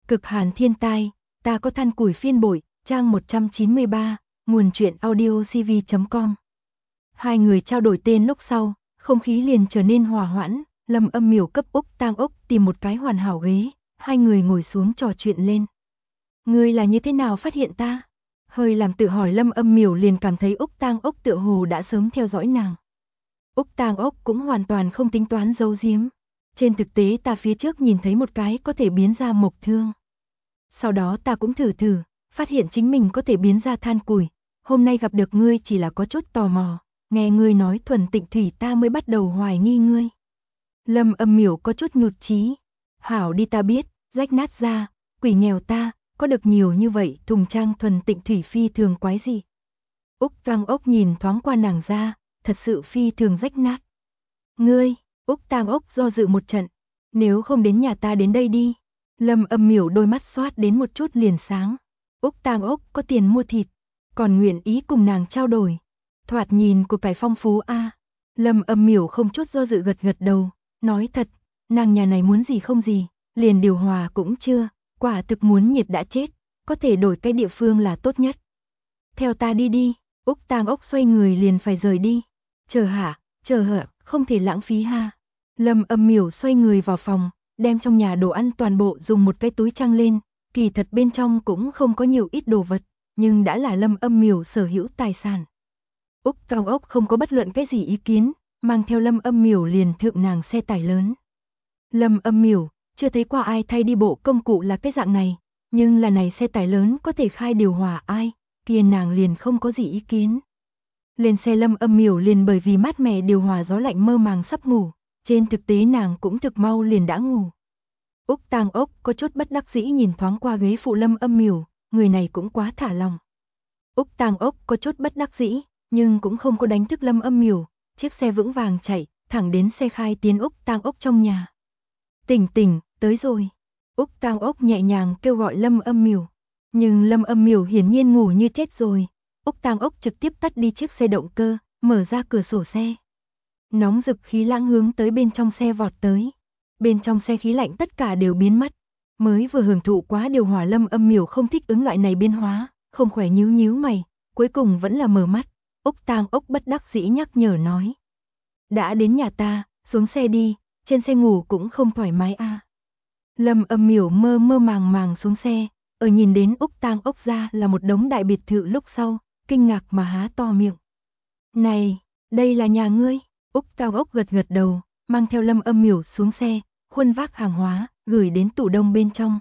Cực hàn thiên tai, ta có than củi phiên bội, trang 193, nguồn truyện audio cv.com. Hai người trao đổi tên lúc sau, không khí liền trở nên hòa hoãn, Lâm Âm Miểu cấp Úc Tang Ốc tìm một cái hoàn hảo ghế, hai người ngồi xuống trò chuyện lên. Ngươi là như thế nào phát hiện ta? Hơi làm tự hỏi Lâm Âm Miểu liền cảm thấy Úc Tang Ốc tựa hồ đã sớm theo dõi nàng. Úc Tang Ốc cũng hoàn toàn không tính toán giấu giếm. Trên thực tế ta phía trước nhìn thấy một cái có thể biến ra mộc thương. Sau đó ta cũng thử, phát hiện chính mình có thể biến ra than củi. Hôm nay gặp được ngươi chỉ là có chút tò mò, nghe ngươi nói thuần tịnh thủy ta mới bắt đầu hoài nghi ngươi. Lâm Âm Miểu có chút nhụt chí. Hảo đi ta biết, rách nát ra, quỷ nghèo ta, có được nhiều như vậy thùng trang thuần tịnh thủy phi thường quái gì. Úc Tang Ốc nhìn thoáng qua nàng ra, thật sự phi thường rách nát. Ngươi, Úc Tang Ốc do dự một trận, nếu không đến nhà ta đến đây đi. Lâm Âm Miểu đôi mắt xoát đến một chút liền sáng. Úc Tang Ốc có tiền mua thịt, còn nguyện ý cùng nàng trao đổi. Thoạt nhìn của cải phong phú a. Lâm Âm Miểu không chút do dự gật đầu, nói thật, nàng nhà này muốn gì không gì, liền điều hòa cũng chưa, quả thực muốn nhiệt đã chết, có thể đổi cái địa phương là tốt nhất. Theo ta đi. Úc Tang Ốc xoay người liền phải rời đi. Chờ hả, không thể lãng phí ha. Lâm Âm Miểu xoay người vào phòng, đem trong nhà đồ ăn toàn bộ dùng một cái túi trăng lên, kỳ thật bên trong cũng không có nhiều ít đồ vật, nhưng đã là Lâm Âm Miểu sở hữu tài sản. Úc Tang Ốc không có bất luận cái gì ý kiến, mang theo Lâm Âm Miểu liền thượng nàng xe tải lớn. Lâm Âm Miểu, chưa thấy qua ai thay đi bộ công cụ là cái dạng này, nhưng là này xe tải lớn có thể khai điều hòa ai, kia nàng liền không có gì ý kiến. Lên xe Lâm Âm Miểu liền bởi vì mát mẻ điều hòa gió lạnh mơ màng sắp ngủ, trên thực tế nàng cũng thực mau liền đã ngủ. Úc Tang Ốc có chút bất đắc dĩ nhìn thoáng qua ghế phụ Lâm Âm Miểu, người này cũng quá thả lòng. Úc Tang Ốc có chút bất đắc dĩ, nhưng cũng không có đánh thức Lâm Âm Miểu, chiếc xe vững vàng chạy, thẳng đến xe khai tiến Úc Tang Ốc trong nhà. Tỉnh, tới rồi. Úc Tang Ốc nhẹ nhàng kêu gọi Lâm Âm Miểu, nhưng Lâm Âm Miểu hiển nhiên ngủ như chết rồi. Úc Tang Ốc trực tiếp tắt đi chiếc xe động cơ, mở ra cửa sổ xe. Nóng rực khí lãng hướng tới bên trong xe vọt tới. Bên trong xe khí lạnh tất cả đều biến mất. Mới vừa hưởng thụ quá điều hòa Lâm Âm Miểu không thích ứng loại này biến hóa, không khỏe nhíu mày, cuối cùng vẫn là mở mắt. Úc Tang Ốc bất đắc dĩ nhắc nhở nói. Đã đến nhà ta, xuống xe đi, trên xe ngủ cũng không thoải mái a. Lâm Âm Miểu mơ màng xuống xe, ở nhìn đến Úc Tang Ốc ra là một đống đại biệt thự lúc sau, kinh ngạc mà há to miệng. Này, đây là nhà ngươi? Úc Tang Ốc gật đầu, mang theo Lâm Âm Miểu xuống xe, khuân vác hàng hóa, gửi đến tủ đông bên trong.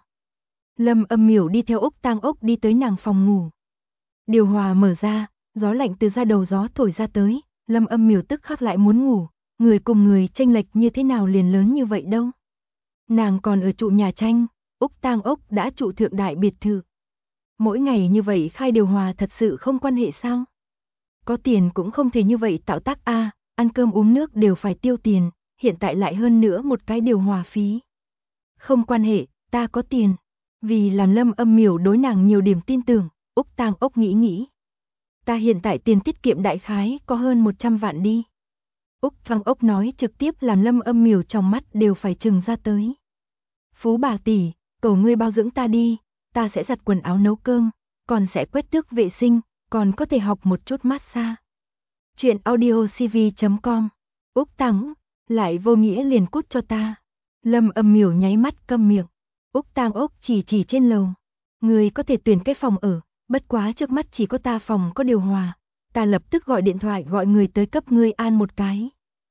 Lâm Âm Miểu đi theo Úc Tang Ốc đi tới nàng phòng ngủ. Điều hòa mở ra, gió lạnh từ ra đầu gió thổi ra tới, Lâm Âm Miểu tức khắc lại muốn ngủ, người cùng người chênh lệch như thế nào liền lớn như vậy đâu. Nàng còn ở trụ nhà tranh, Úc Tang Ốc đã trụ thượng đại biệt thự. Mỗi ngày như vậy khai điều hòa thật sự không quan hệ sao? Có tiền cũng không thể như vậy tạo tác a, ăn cơm uống nước đều phải tiêu tiền, hiện tại lại hơn nữa một cái điều hòa phí. Không quan hệ, ta có tiền. Vì làm Lâm Âm Miểu đối nàng nhiều điểm tin tưởng, Úc Tang Ốc nghĩ. Ta hiện tại tiền tiết kiệm đại khái có hơn 100 vạn đi. Úc Tang Ốc nói trực tiếp làm Lâm Âm Miểu trong mắt đều phải trừng ra tới. Phú bà tỷ, cầu ngươi bao dưỡng ta đi, ta sẽ giặt quần áo nấu cơm, còn sẽ quét tước vệ sinh, còn có thể học một chút massage. Chuyện audio cv.com. Úc Tang, lại vô nghĩa liền cút cho ta. Lâm Âm Miểu nháy mắt câm miệng. Úc Tang Ốc chỉ trên lầu. Ngươi có thể tuyển cái phòng ở, bất quá trước mắt chỉ có ta phòng có điều hòa. Ta lập tức gọi điện thoại gọi người tới cấp ngươi an một cái.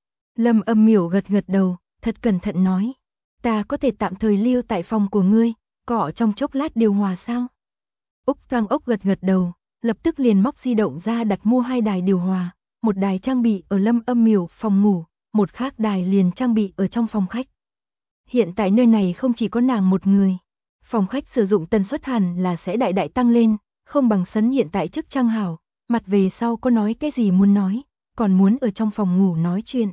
Lâm Âm Miểu gật đầu, thật cẩn thận nói. Ta có thể tạm thời lưu tại phòng của ngươi, cọ trong chốc lát điều hòa sao? Úc Tang Ốc gật đầu, lập tức liền móc di động ra đặt mua 2 đài điều hòa, một đài trang bị ở Lâm Âm Miểu phòng ngủ, một khác đài liền trang bị ở trong phòng khách. Hiện tại nơi này không chỉ có nàng một người, phòng khách sử dụng tần suất hẳn là sẽ đại tăng lên, không bằng sấn hiện tại chức trang hảo, mặt về sau có nói cái gì muốn nói, còn muốn ở trong phòng ngủ nói chuyện.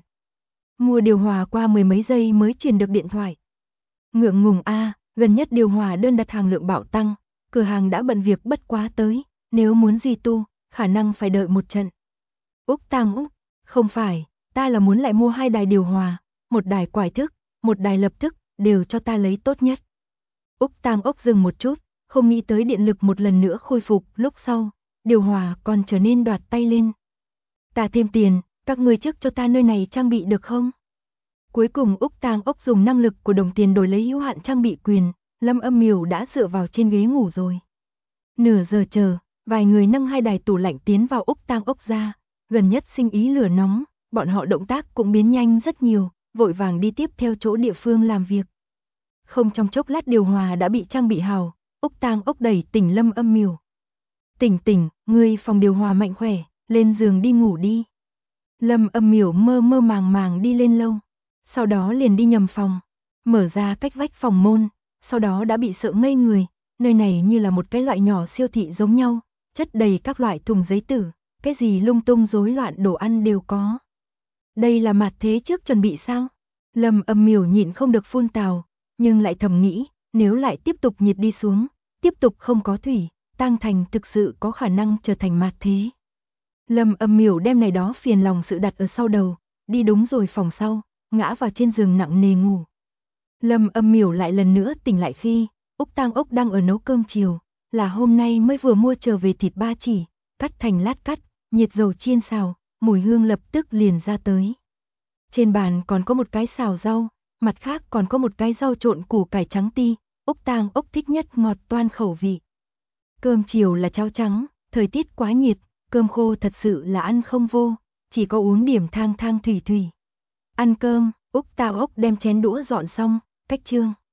Mua điều hòa qua 10 mấy giây mới truyền được điện thoại. Ngượng ngùng a, gần nhất điều hòa đơn đặt hàng lượng bạo tăng, cửa hàng đã bận việc bất quá tới, nếu muốn gì tu, khả năng phải đợi một trận. Úc Tang Úc, không phải, ta là muốn lại mua 2 đài điều hòa, một đài quải thức, một đài lập tức, đều cho ta lấy tốt nhất. Úc Tang Ốc dừng một chút, không nghĩ tới điện lực một lần nữa khôi phục, lúc sau, điều hòa còn trở nên đoạt tay lên. Ta thêm tiền, các ngươi trước cho ta nơi này trang bị được không? Cuối cùng Úc Tang Ốc dùng năng lực của đồng tiền đổi lấy hữu hạn trang bị quyền, Lâm Âm Miểu đã dựa vào trên ghế ngủ rồi. Nửa giờ chờ, vài người nâng 2 đài tủ lạnh tiến vào Úc Tang Ốc ra, gần nhất sinh ý lửa nóng, bọn họ động tác cũng biến nhanh rất nhiều, vội vàng đi tiếp theo chỗ địa phương làm việc. Không trong chốc lát điều hòa đã bị trang bị hào, Úc Tang Ốc đẩy tỉnh Lâm Âm Miểu. Tỉnh, ngươi phòng điều hòa mạnh khỏe, lên giường đi ngủ đi. Lâm Âm Miểu mơ mơ màng màng đi lên lầu, sau đó liền đi nhầm phòng, mở ra cách vách phòng môn, sau đó đã bị sợ ngây người, nơi này như là một cái loại nhỏ siêu thị giống nhau, chất đầy các loại thùng giấy tử, cái gì lung tung rối loạn đồ ăn đều có. Đây là mặt thế trước chuẩn bị sao? Lâm Âm Miểu nhịn không được phun tào, nhưng lại thầm nghĩ, nếu lại tiếp tục nhiệt đi xuống, tiếp tục không có thủy, Tang Thành thực sự có khả năng trở thành mặt thế. Lâm Âm Miểu đem này đó phiền lòng sự đặt ở sau đầu, đi đúng rồi phòng sau, ngã vào trên giường nặng nề ngủ. Lâm Âm Miểu lại lần nữa tỉnh lại khi Úc Tang Ốc đang ở nấu cơm chiều, là hôm nay mới vừa mua trở về thịt ba chỉ, cắt thành lát cắt, nhiệt dầu chiên xào, mùi hương lập tức liền ra tới. Trên bàn còn có một cái xào rau, mặt khác còn có một cái rau trộn củ cải trắng ti, Úc Tang Ốc thích nhất ngọt toan khẩu vị. Cơm chiều là cháo trắng, thời tiết quá nhiệt, cơm khô thật sự là ăn không vô, chỉ có uống điểm thang thang thủy thủy. Ăn cơm, Úc Tang Ốc đem chén đũa dọn xong, cách trương.